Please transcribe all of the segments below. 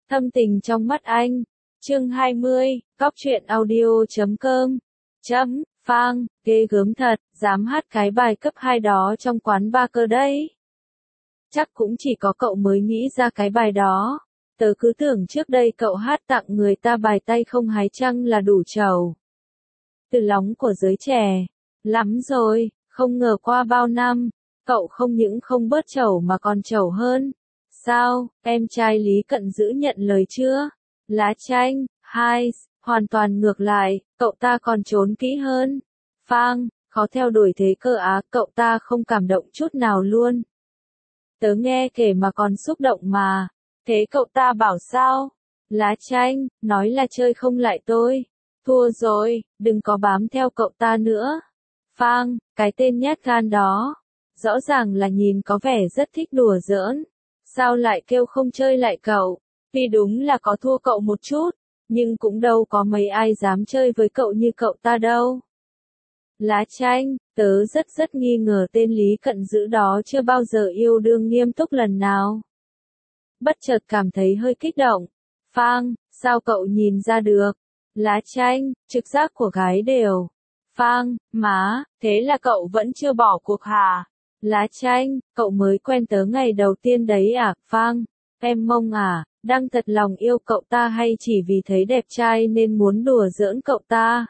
Thâm tình trong mắt anh. Chương 20, Góc truyện audio.com. Phang, ghê gớm thật, dám hát cái bài cấp 2 đó trong quán bar cơ đấy. Chắc cũng chỉ có cậu mới nghĩ ra cái bài đó. Tớ cứ tưởng trước đây cậu hát tặng người ta bài tay không hái trăng là đủ trầu. Từ lóng của giới trẻ. Lắm rồi, không ngờ qua bao năm, cậu không những không bớt trầu mà còn trầu hơn. Sao, em trai Lý Cận Dữ nhận lời chưa? Lá chanh, hai, hoàn toàn ngược lại, cậu ta còn trốn kỹ hơn. Phang, khó theo đuổi thế cơ á, cậu ta không cảm động chút nào luôn. Tớ nghe kể mà còn xúc động mà. Thế cậu ta bảo sao? Lá chanh, nói là chơi không lại tôi. Thua rồi, đừng có bám theo cậu ta nữa. Phang, cái tên nhát gan đó. Rõ ràng là nhìn có vẻ rất thích đùa giỡn. Sao lại kêu không chơi lại cậu? Vì đúng là có thua cậu một chút, nhưng cũng đâu có mấy ai dám chơi với cậu như cậu ta đâu. Lá chanh, tớ rất nghi ngờ tên Lý Cận Dữ đó chưa bao giờ yêu đương nghiêm túc lần nào. Bất chợt cảm thấy hơi kích động. Phang, sao cậu nhìn ra được? Lá chanh, trực giác của gái đều. Phang, má, thế là cậu vẫn chưa bỏ cuộc hả? Lá chanh, cậu mới quen tớ ngày đầu tiên đấy à? Phang, em mông à, đang thật lòng yêu cậu ta hay chỉ vì thấy đẹp trai nên muốn đùa giỡn cậu ta?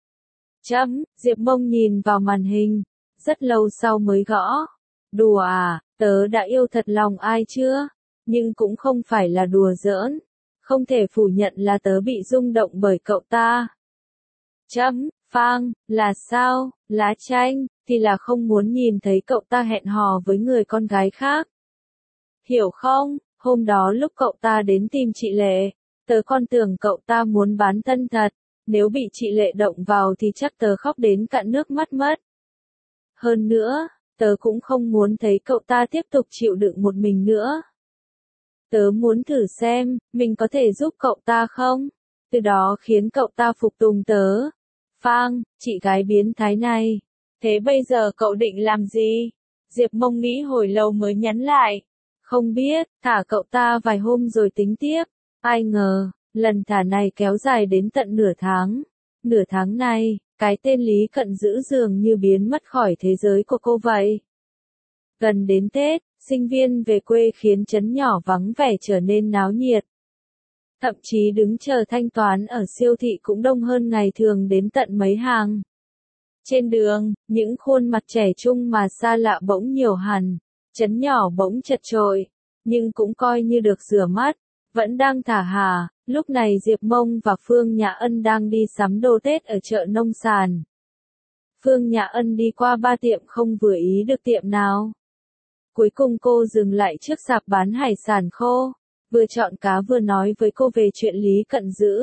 Diệp Mông nhìn vào màn hình, rất lâu sau mới gõ. Đùa à, tớ đã yêu thật lòng ai chưa? Nhưng cũng không phải là đùa giỡn. Không thể phủ nhận là tớ bị rung động bởi cậu ta. Phang, là sao? Lá chanh, thì là không muốn nhìn thấy cậu ta hẹn hò với người con gái khác. Hiểu không, hôm đó lúc cậu ta đến tìm chị Lệ, tớ còn tưởng cậu ta muốn bán thân thật, nếu bị chị Lệ động vào thì chắc tớ khóc đến cạn nước mắt mất. Hơn nữa, tớ cũng không muốn thấy cậu ta tiếp tục chịu đựng một mình nữa. Tớ muốn thử xem, mình có thể giúp cậu ta không? Từ đó khiến cậu ta phục tùng tớ. Phang, chị gái biến thái này. Thế bây giờ cậu định làm gì? Diệp Mông nghĩ hồi lâu mới nhắn lại. Không biết, thả cậu ta vài hôm rồi tính tiếp. Ai ngờ, lần thả này kéo dài đến tận nửa tháng. Nửa tháng này, cái tên Lý Cận Dữ dường như biến mất khỏi thế giới của cô vậy. Gần đến Tết, sinh viên về quê khiến trấn nhỏ vắng vẻ trở nên náo nhiệt. Thậm chí đứng chờ thanh toán ở siêu thị cũng đông hơn ngày thường đến tận mấy hàng. Trên đường, những khuôn mặt trẻ trung mà xa lạ bỗng nhiều hẳn, trấn nhỏ bỗng chật chội, nhưng cũng coi như được rửa mắt, vẫn đang thả hà. Lúc này Diệp Mông và Phương Nhã Ân đang đi sắm đồ Tết ở chợ nông sản. Phương Nhã Ân đi qua 3 tiệm không vừa ý được tiệm nào. Cuối cùng cô dừng lại trước sạp bán hải sản khô, vừa chọn cá vừa nói với cô về chuyện Lý Cận Dữ.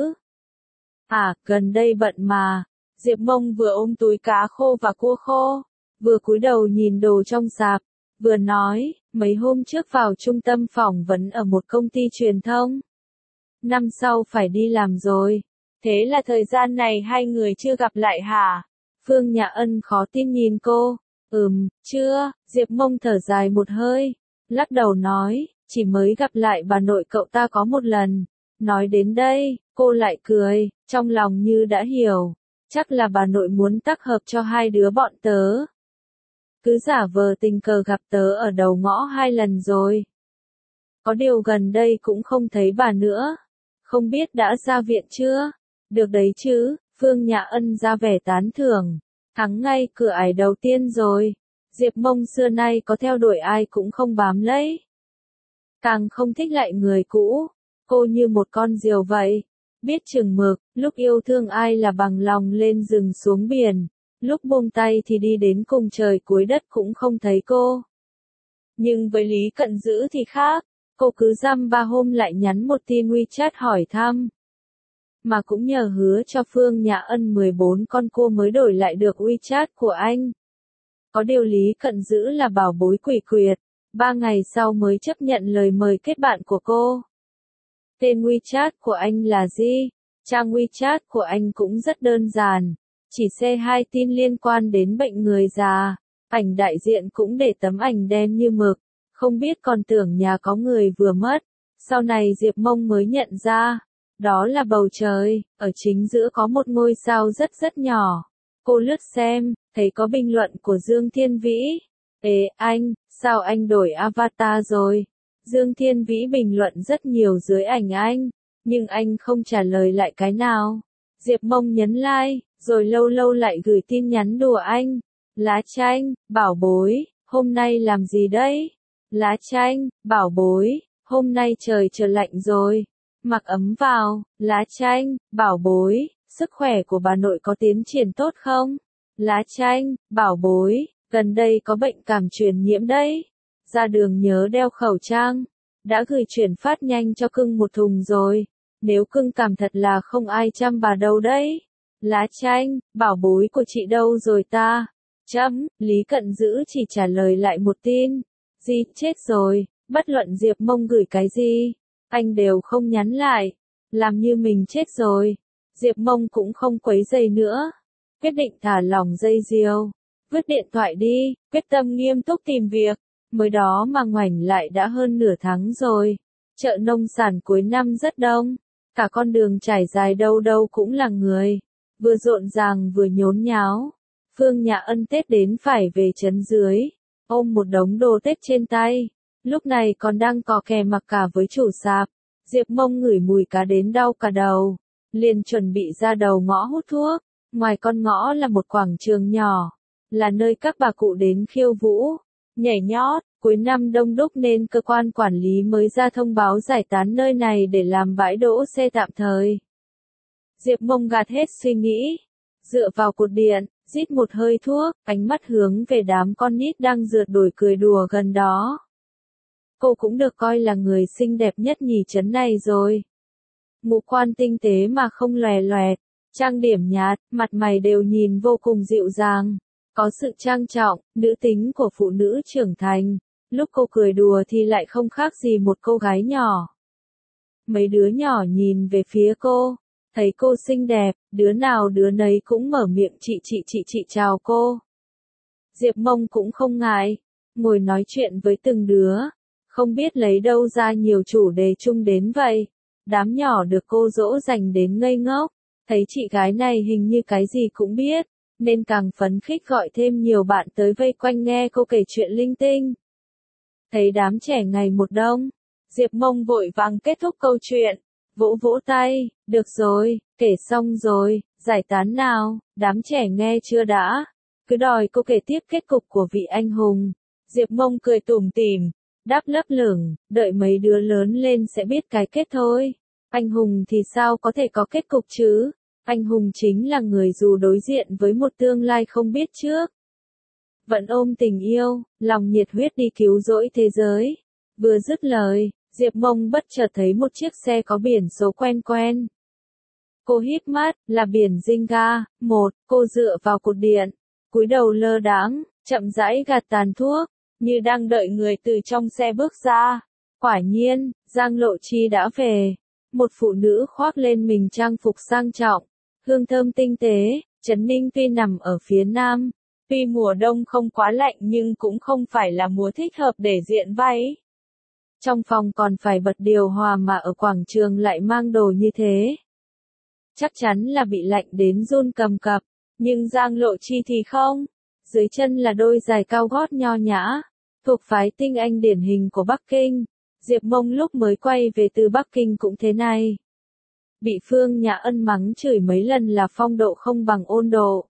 À, gần đây bận mà. Diệp Mông vừa ôm túi cá khô và cua khô, vừa cúi đầu nhìn đồ trong sạp, vừa nói, mấy hôm trước vào trung tâm phỏng vấn ở một công ty truyền thông. Năm sau phải đi làm rồi. Thế là thời gian này hai người chưa gặp lại hả? Phương Nhã Ân khó tin nhìn cô. Chưa, Diệp Mông thở dài một hơi, lắc đầu nói, chỉ mới gặp lại bà nội cậu ta có một lần. Nói đến đây, cô lại cười, trong lòng như đã hiểu, chắc là bà nội muốn tác hợp cho hai đứa bọn tớ. Cứ giả vờ tình cờ gặp tớ ở đầu ngõ 2 lần rồi. Có điều gần đây cũng không thấy bà nữa. Không biết đã ra viện chưa? Được đấy chứ, Phương Nhã Ân ra vẻ tán thưởng. Thắng ngay cửa ải đầu tiên rồi. Diệp Mông xưa nay có theo đuổi ai cũng không bám lấy. Càng không thích lại người cũ. Cô như một con diều vậy. Biết chừng mực, lúc yêu thương ai là bằng lòng lên rừng xuống biển. Lúc buông tay thì đi đến cùng trời cuối đất cũng không thấy cô. Nhưng với Lý Cận Dữ thì khác. Cô cứ dăm 3 hôm lại nhắn một tin WeChat hỏi thăm. Mà cũng nhờ hứa cho Phương Nhã Ân 14 con cô mới đổi lại được WeChat của anh. Có điều Lý Cận Dữ là bảo bối quỷ quyệt, 3 ngày sau mới chấp nhận lời mời kết bạn của cô. Tên WeChat của anh là gì? Trang WeChat của anh cũng rất đơn giản, chỉ share 2 tin liên quan đến bệnh người già, ảnh đại diện cũng để tấm ảnh đen như mực, không biết còn tưởng nhà có người vừa mất. Sau này Diệp Mông mới nhận ra, đó là bầu trời, ở chính giữa có một ngôi sao rất rất nhỏ. Cô lướt xem, thấy có bình luận của Dương Thiên Vĩ. Ê anh, sao anh đổi avatar rồi? Dương Thiên Vĩ bình luận rất nhiều dưới ảnh anh, nhưng anh không trả lời lại cái nào. Diệp Mông nhấn like, rồi lâu lâu lại gửi tin nhắn đùa anh. Lá Chanh, bảo bối, hôm nay làm gì đấy? Lá Chanh, bảo bối, hôm nay trời trở lạnh rồi. Mặc ấm vào. Lá Chanh, bảo bối, sức khỏe của bà nội có tiến triển tốt không? Lá Chanh, bảo bối, gần đây có bệnh cảm truyền nhiễm đấy. Ra đường nhớ đeo khẩu trang. Đã gửi chuyển phát nhanh cho cưng một thùng rồi. Nếu cưng cảm thật là không ai chăm bà đâu đấy. Lá Chanh, bảo bối của chị đâu rồi ta? Lý Cận Dữ chỉ trả lời lại một tin. Gì, chết rồi, bất luận Diệp Mông gửi cái gì, anh đều không nhắn lại. Làm như mình chết rồi. Diệp Mông cũng không quấy rầy nữa. Quyết định thả lỏng dây diều. Vứt điện thoại đi, quyết tâm nghiêm túc tìm việc. Mới đó mà ngoảnh lại đã hơn nửa tháng rồi. Chợ nông sản cuối năm rất đông. Cả con đường trải dài đâu đâu cũng là người. Vừa rộn ràng vừa nhốn nháo. Phương Nhã Ân Tết đến phải về trấn dưới. Ôm một đống đồ Tết trên tay. Lúc này còn đang cò kè mặc cả với chủ sạp. Diệp Mông ngửi mùi cá đến đau cả đầu. Liền chuẩn bị ra đầu ngõ hút thuốc. Ngoài con ngõ là một quảng trường nhỏ. Là nơi các bà cụ đến khiêu vũ, nhảy nhót. Cuối năm đông đúc nên cơ quan quản lý mới ra thông báo giải tán nơi này để làm bãi đỗ xe tạm thời. Diệp Mông gạt hết suy nghĩ. Dựa vào cột điện, rít một hơi thuốc, ánh mắt hướng về đám con nít đang rượt đuổi cười đùa gần đó. Cô cũng được coi là người xinh đẹp nhất nhì trấn này rồi. Ngũ quan tinh tế mà không lòe loẹt, trang điểm nhạt, mặt mày đều nhìn vô cùng dịu dàng. Có sự trang trọng, nữ tính của phụ nữ trưởng thành. Lúc cô cười đùa thì lại không khác gì một cô gái nhỏ. Mấy đứa nhỏ nhìn về phía cô. Thấy cô xinh đẹp, đứa nào đứa nấy cũng mở miệng chị chào cô. Diệp Mông cũng không ngại, ngồi nói chuyện với từng đứa. Không biết lấy đâu ra nhiều chủ đề chung đến vậy. Đám nhỏ được cô dỗ dành đến ngây ngốc. Thấy chị gái này hình như cái gì cũng biết, nên càng phấn khích gọi thêm nhiều bạn tới vây quanh nghe cô kể chuyện linh tinh. Thấy đám trẻ ngày một đông, Diệp Mông vội vàng kết thúc câu chuyện. Vỗ vỗ tay, được rồi, kể xong rồi, giải tán nào, đám trẻ nghe chưa đã. Cứ đòi cô kể tiếp kết cục của vị anh hùng. Diệp Mông cười tủm tỉm, đáp lấp lửng, đợi mấy đứa lớn lên sẽ biết cái kết thôi. Anh hùng thì sao có thể có kết cục chứ? Anh hùng chính là người dù đối diện với một tương lai không biết trước. Vẫn ôm tình yêu, lòng nhiệt huyết đi cứu rỗi thế giới. Vừa dứt lời, Diệp Mông bất chợt thấy một chiếc xe có biển số quen quen. Cô híp mắt, là biển Zinga. Cô dựa vào cột điện, cúi đầu lơ đãng, chậm rãi gạt tàn thuốc, như đang đợi người từ trong xe bước ra. Quả nhiên, Giang Lộ Chi đã về. Một phụ nữ khoác lên mình trang phục sang trọng, hương thơm tinh tế. Trấn Ninh tuy nằm ở phía nam, tuy mùa đông không quá lạnh nhưng cũng không phải là mùa thích hợp để diện váy. Trong phòng còn phải bật điều hòa mà ở quảng trường lại mang đồ như thế. Chắc chắn là bị lạnh đến run cầm cập, nhưng Giang Lộ Chi thì không. Dưới chân là đôi giày cao gót nho nhã, thuộc phái tinh anh điển hình của Bắc Kinh. Diệp Mông lúc mới quay về từ Bắc Kinh cũng thế này. Bị Phương Nhã Ân mắng chửi mấy lần là phong độ không bằng ôn độ.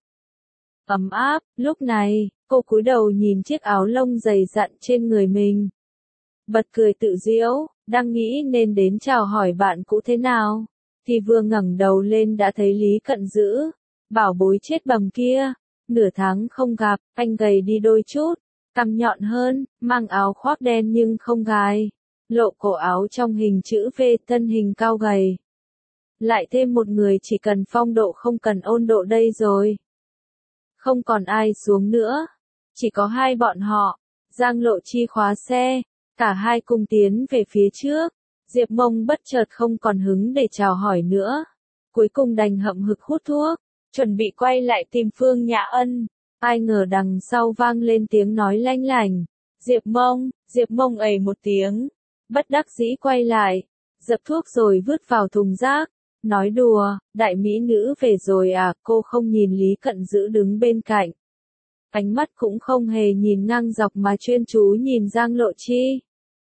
Ấm áp, lúc này, cô cúi đầu nhìn chiếc áo lông dày dặn trên người mình. Bật cười tự giễu, đang nghĩ nên đến chào hỏi bạn cũ thế nào, thì vừa ngẩng đầu lên đã thấy Lý Cận Dữ. Bảo bối chết bầm kia, nửa tháng không gặp, anh gầy đi đôi chút, cằm nhọn hơn, mang áo khoác đen nhưng không gài, lộ cổ áo trong hình chữ V, thân hình cao gầy. Lại thêm một người chỉ cần phong độ không cần ôn độ đây rồi. Không còn ai xuống nữa, chỉ có hai bọn họ. Giang Lộ Chi khóa xe, cả hai cùng tiến về phía trước. Diệp Mông bất chợt không còn hứng để chào hỏi nữa. Cuối cùng đành hậm hực hút thuốc, chuẩn bị quay lại tìm Phương Nhã Ân. Ai ngờ đằng sau vang lên tiếng nói lanh lảnh. Diệp Mông ầy một tiếng. bất đắc dĩ quay lại, dập thuốc rồi vứt vào thùng rác. Nói đùa, đại mỹ nữ về rồi à, cô không nhìn Lý Cận Dữ đứng bên cạnh. Ánh mắt cũng không hề nhìn ngang dọc mà chuyên chú nhìn Giang Lộ Chi.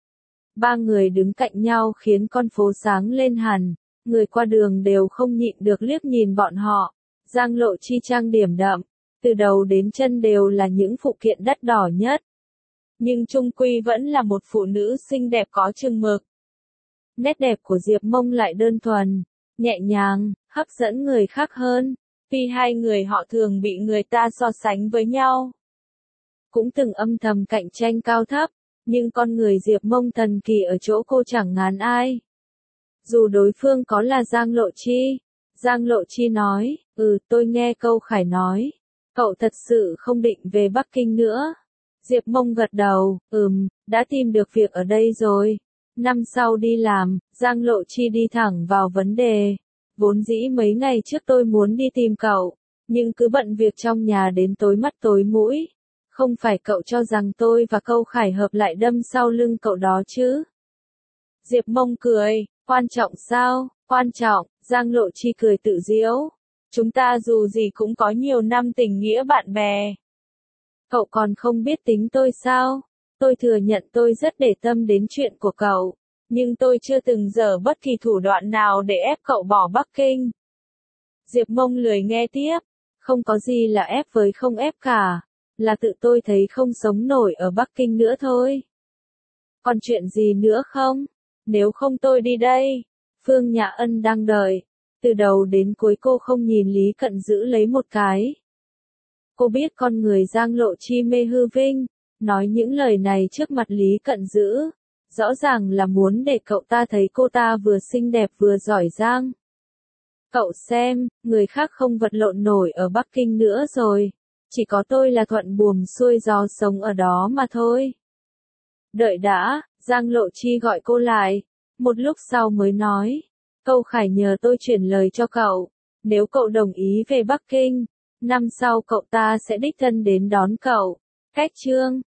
Ba người đứng cạnh nhau khiến con phố sáng lên hẳn, người qua đường đều không nhịn được liếc nhìn bọn họ. Giang Lộ Chi trang điểm đậm, từ đầu đến chân đều là những phụ kiện đắt đỏ nhất. Nhưng chung quy vẫn là một phụ nữ xinh đẹp có chừng mực. Nét đẹp của Diệp Mông lại đơn thuần, nhẹ nhàng, hấp dẫn người khác hơn, vì hai người họ thường bị người ta so sánh với nhau. Cũng từng âm thầm cạnh tranh cao thấp, nhưng con người Diệp Mông thần kỳ ở chỗ cô chẳng ngán ai. Dù đối phương có là Giang Lộ Chi. Giang Lộ Chi nói, tôi nghe Câu Khải nói, cậu thật sự không định về Bắc Kinh nữa. Diệp Mông gật đầu, đã tìm được việc ở đây rồi. Năm sau đi làm, Giang Lộ Chi đi thẳng vào vấn đề. Vốn dĩ mấy ngày trước tôi muốn đi tìm cậu, nhưng cứ bận việc trong nhà đến tối mắt tối mũi. Không phải cậu cho rằng tôi và Câu Khải hợp lại đâm sau lưng cậu đó chứ? Diệp Mông cười, quan trọng sao? Quan trọng, Giang Lộ Chi cười tự giễu. Chúng ta dù gì cũng có nhiều năm tình nghĩa bạn bè. Cậu còn không biết tính tôi sao? Tôi thừa nhận tôi rất để tâm đến chuyện của cậu, nhưng tôi chưa từng dở bất kỳ thủ đoạn nào để ép cậu bỏ Bắc Kinh. Diệp Mông lười nghe tiếp, không có gì là ép với không ép cả, là tự tôi thấy không sống nổi ở Bắc Kinh nữa thôi. Còn chuyện gì nữa không? Nếu không tôi đi đây. Phương Nhã Ân đang đợi, từ đầu đến cuối cô không nhìn Lý Cận Dữ lấy một cái. Cô biết con người Giang Lộ Chi mê hư vinh, nói những lời này trước mặt Lý Cận Dữ, rõ ràng là muốn để cậu ta thấy cô ta vừa xinh đẹp vừa giỏi giang. Cậu xem, người khác không vật lộn nổi ở Bắc Kinh nữa rồi, chỉ có tôi là thuận buồm xuôi gió sống ở đó mà thôi. Đợi đã, Giang Lộ Chi gọi cô lại, một lúc sau mới nói, Câu Khải nhờ tôi chuyển lời cho cậu, nếu cậu đồng ý về Bắc Kinh, năm sau cậu ta sẽ đích thân đến đón cậu. Cách chương